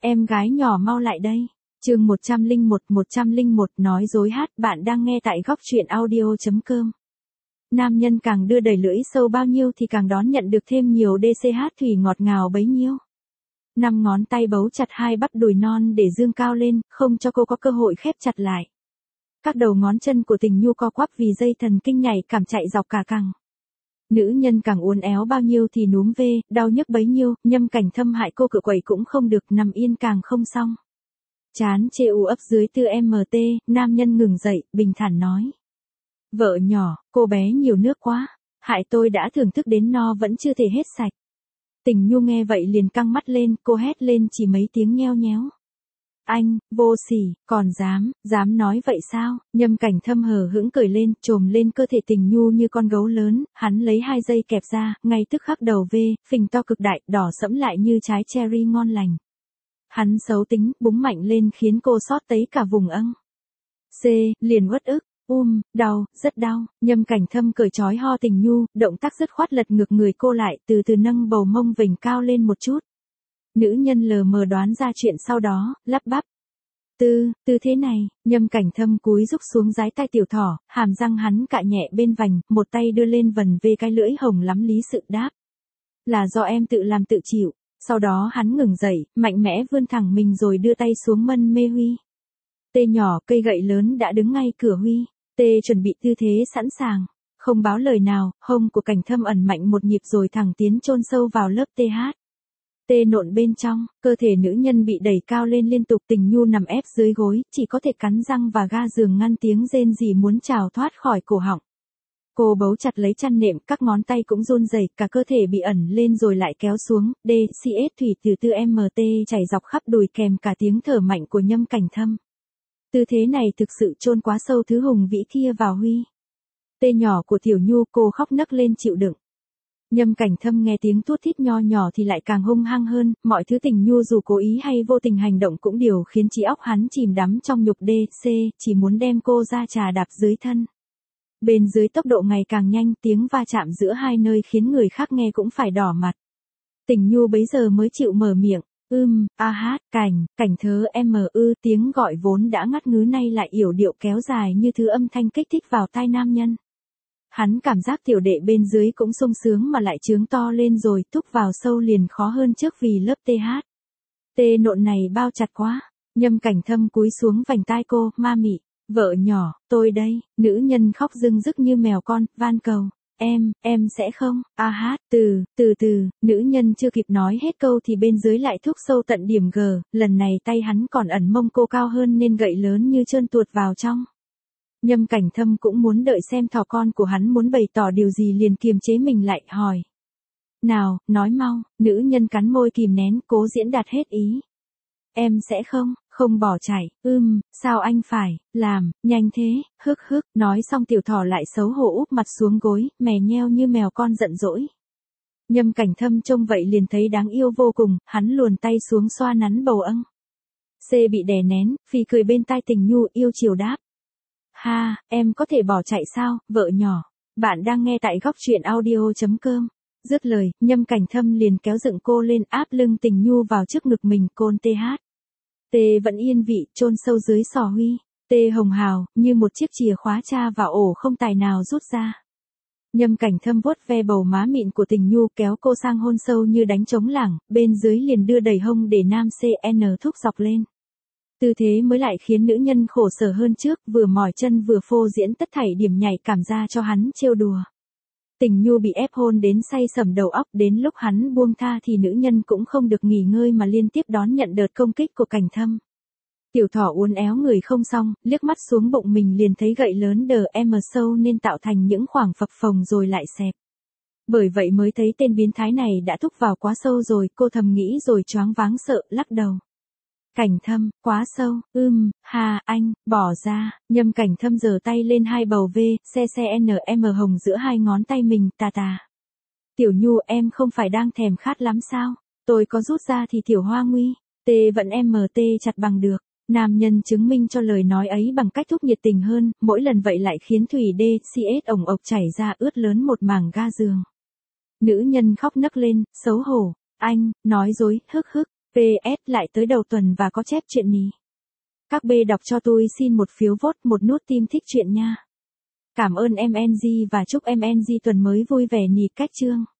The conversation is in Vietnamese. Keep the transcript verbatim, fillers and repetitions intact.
Em gái nhỏ mau lại đây. Chương một trăm lẻ một, một trăm lẻ một nói dối hát, bạn đang nghe tại góc truyện audio chấm com. Nam nhân càng đưa đẩy lưỡi sâu bao nhiêu thì càng đón nhận được thêm nhiều đê xê hát thủy ngọt ngào bấy nhiêu. Năm ngón tay bấu chặt hai bắp đùi non để dương cao lên, không cho cô có cơ hội khép chặt lại. Các đầu ngón chân của Tình Nhu co quắp vì dây thần kinh nhảy cảm chạy dọc cả cẳng. Nữ nhân càng uốn éo bao nhiêu thì núm vê, đau nhức bấy nhiêu, Nhâm Cảnh Thâm hại cô cựa quậy cũng không được, nằm yên càng không xong. Chán chê u ấp dưới tư em tê, nam nhân ngừng dậy, bình thản nói. Vợ nhỏ, cô bé nhiều nước quá, hại tôi đã thưởng thức đến no vẫn chưa thể hết sạch. Tình Nhu nghe vậy liền căng mắt lên, cô hét lên chỉ mấy tiếng nheo nhéo. Anh, vô sỉ, còn dám, dám nói vậy sao? Nhâm Cảnh Thâm hờ hững cười lên, trồm lên cơ thể Tình Nhu như con gấu lớn, hắn lấy hai dây kẹp ra, ngay tức khắc đầu vê, phình to cực đại, đỏ sẫm lại như trái cherry ngon lành. Hắn xấu tính, búng mạnh lên khiến cô xót tấy cả vùng âng. C, liền uất ức, um, đau, rất đau. Nhâm Cảnh Thâm cởi trói ho Tình Nhu, động tác dứt khoát lật ngược người cô lại, từ từ nâng bầu mông vểnh cao lên một chút. Nữ nhân lờ mờ đoán ra chuyện sau đó, lắp bắp. Tư, tư thế này, Nhâm Cảnh Thâm cúi rúc xuống dái tai tiểu thỏ, hàm răng hắn cạ nhẹ bên vành, một tay đưa lên vần về cái lưỡi hồng lắm lý sự đáp. Là do em tự làm tự chịu. Sau đó hắn ngừng dậy, mạnh mẽ vươn thẳng mình rồi đưa tay xuống mân mê Huy. Tê nhỏ cây gậy lớn đã đứng ngay cửa Huy. Tê chuẩn bị tư thế sẵn sàng. Không báo lời nào, hông của Cảnh Thâm ẩn mạnh một nhịp rồi thẳng tiến chôn sâu vào lớp tê hát. Tê nộn bên trong, cơ thể nữ nhân bị đẩy cao lên liên tục, Tình Nhu nằm ép dưới gối, chỉ có thể cắn răng và ga giường ngăn tiếng rên rỉ muốn trào thoát khỏi cổ họng. Cô bấu chặt lấy chăn nệm, các ngón tay cũng run rẩy, cả cơ thể bị ẩn lên rồi lại kéo xuống, đê xê ét thủy từ tư em tê chảy dọc khắp đùi kèm cả tiếng thở mạnh của Nhâm Cảnh Thâm. Tư thế này thực sự chôn quá sâu thứ hùng vĩ kia vào Huy. Tê nhỏ của Tiểu Nhu, cô khóc nấc lên chịu đựng. Nhâm Cảnh Thâm nghe tiếng thút thít nho nhỏ thì lại càng hung hăng hơn, mọi thứ Tình Nhu dù cố ý hay vô tình hành động cũng điều khiến trí óc hắn chìm đắm trong nhục đê xê, chỉ muốn đem cô ra trà đạp dưới thân. Bên dưới tốc độ ngày càng nhanh, tiếng va chạm giữa hai nơi khiến người khác nghe cũng phải đỏ mặt. Tình Nhu bấy giờ mới chịu mở miệng, ưm, a hát, cảnh, cảnh thớ em ư, tiếng gọi vốn đã ngắt ngứ nay lại yểu điệu kéo dài như thứ âm thanh kích thích vào tai nam nhân. Hắn cảm giác tiểu đệ bên dưới cũng sung sướng mà lại trướng to lên rồi, thúc vào sâu liền khó hơn trước vì lớp tê hát. Tê nộn này bao chặt quá. Nhâm Cảnh Thâm cúi xuống vành tai cô, ma mị. Vợ nhỏ, tôi đây. Nữ nhân khóc rưng rức như mèo con, van cầu. Em, em sẽ không, a hát, từ, từ từ, nữ nhân chưa kịp nói hết câu thì bên dưới lại thúc sâu tận điểm G, lần này tay hắn còn ẩn mông cô cao hơn nên gậy lớn như trơn tuột vào trong. Nhâm Cảnh Thâm cũng muốn đợi xem thỏ con của hắn muốn bày tỏ điều gì liền kiềm chế mình lại, hỏi. Nào, nói mau, nữ nhân cắn môi kìm nén, cố diễn đạt hết ý. Em sẽ không, không bỏ chạy, ưm, sao anh phải, làm, nhanh thế, hức hức, nói xong tiểu thỏ lại xấu hổ úp mặt xuống gối, mè nheo như mèo con giận dỗi. Nhâm Cảnh Thâm trông vậy liền thấy đáng yêu vô cùng, hắn luồn tay xuống xoa nắn bầu âng. C bị đè nén, phì cười bên tai Tình Nhu yêu chiều đáp. Ha, em có thể bỏ chạy sao, vợ nhỏ. Bạn đang nghe tại góc truyện audio chấm com. Dứt lời, Nhâm Cảnh Thâm liền kéo dựng cô lên áp lưng Tình Nhu vào trước ngực mình, côn tê hát. Tê vẫn yên vị, chôn sâu dưới sò Huy. Tê hồng hào, như một chiếc chìa khóa tra vào ổ không tài nào rút ra. Nhâm Cảnh Thâm vuốt ve bầu má mịn của Tình Nhu kéo cô sang hôn sâu như đánh trống lảng, bên dưới liền đưa đẩy hông để nam xê en thúc dọc lên. Tư thế mới lại khiến nữ nhân khổ sở hơn trước, vừa mỏi chân vừa phô diễn tất thảy điểm nhạy cảm ra cho hắn trêu đùa. Tình Nhu bị ép hôn đến say sẩm đầu óc, đến lúc hắn buông tha thì nữ nhân cũng không được nghỉ ngơi mà liên tiếp đón nhận đợt công kích của Cảnh Thâm. Tiểu thỏ uốn éo người không xong, liếc mắt xuống bụng mình liền thấy gậy lớn đờ em sâu nên tạo thành những khoảng phập phồng rồi lại xẹp. Bởi vậy mới thấy tên biến thái này đã thúc vào quá sâu rồi, cô thầm nghĩ rồi choáng váng sợ, lắc đầu. Cảnh Thâm, quá sâu, ưm, hà, anh, bỏ ra. Nhâm Cảnh Thâm giơ tay lên hai bầu V, C C N M hồng giữa hai ngón tay mình, tà tà. Tiểu Nhu, em không phải đang thèm khát lắm sao? Tôi có rút ra thì Tiểu Hoa nguy. Tê vẫn em tê chặt bằng được. Nam nhân chứng minh cho lời nói ấy bằng cách thúc nhiệt tình hơn, mỗi lần vậy lại khiến thủy đê xê ét ổng ộc chảy ra ướt lớn một mảng ga giường. Nữ nhân khóc nấc lên, xấu hổ. Anh, nói dối, hức hức. pê ét lại tới đầu tuần và có chép chuyện nhỉ. Các bê đọc cho tôi xin một phiếu vote, một nút tim thích chuyện nha. Cảm ơn em en giê và chúc em en giê tuần mới vui vẻ nhỉ cách chương.